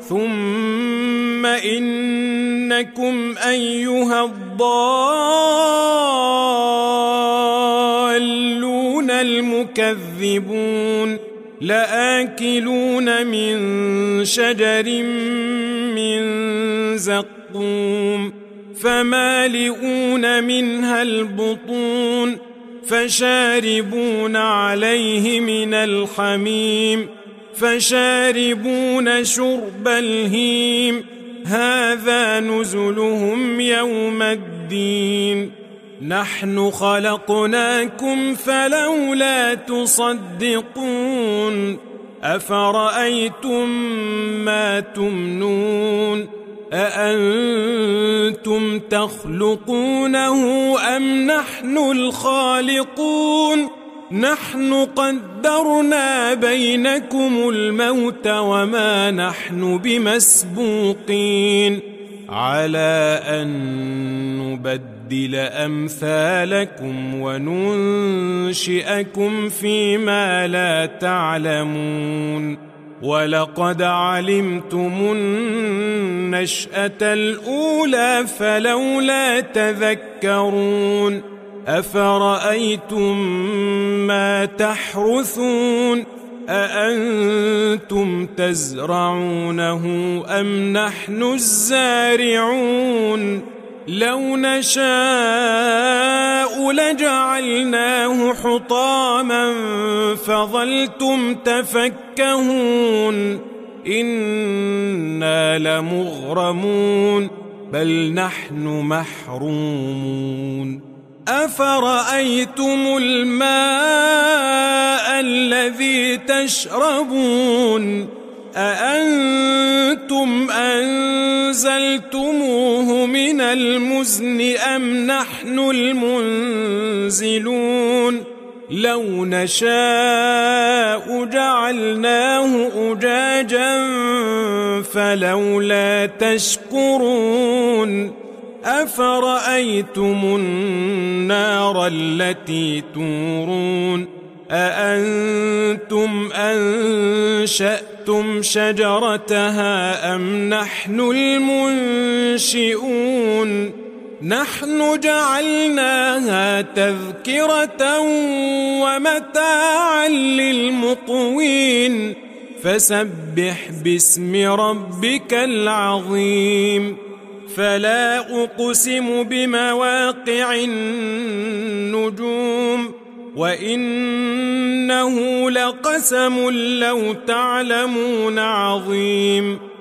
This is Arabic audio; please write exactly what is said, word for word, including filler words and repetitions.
ثم إنكم أيها الضالون المكذبون لآكلون من شجر من زقوم فمالئون منها البطون فشاربون عليه من الحميم فشاربون شرب الهيم هذا نزلهم يوم الدين نحن خلقناكم فلولا تصدقون أفرأيتم ما تمنون أأنتم تخلقونه أم نحن الخالقون نحن قدرنا بينكم الموت وما نحن بمسبوقين على أن نبدل أمثالكم وننشئكم فيما لا تعلمون ولقد علمتم النشأة الأولى فلولا تذكرون أفرأيتم ما تحرثون أأنتم تزرعونه أم نحن الزارعون لو نشاء لجعلناه حطاما فظلتم تفكهون إنا لمغرمون بل نحن محرومون أفرأيتم الماء الذي تشربون أأنتم أنزلتموه من المزن أم نحن المنزلون لو نشاء جعلناه أجاجا فلولا تشكرون أفرأيتم النار التي تورون أأنتم أنشأتم شجرتها أم نحن المنشئون نحن جعلناها تذكرة ومتاعا للمقوين فسبح باسم ربك العظيم فلا أقسم بمواقع النجوم وإنه لقسم لو تعلمون عظيم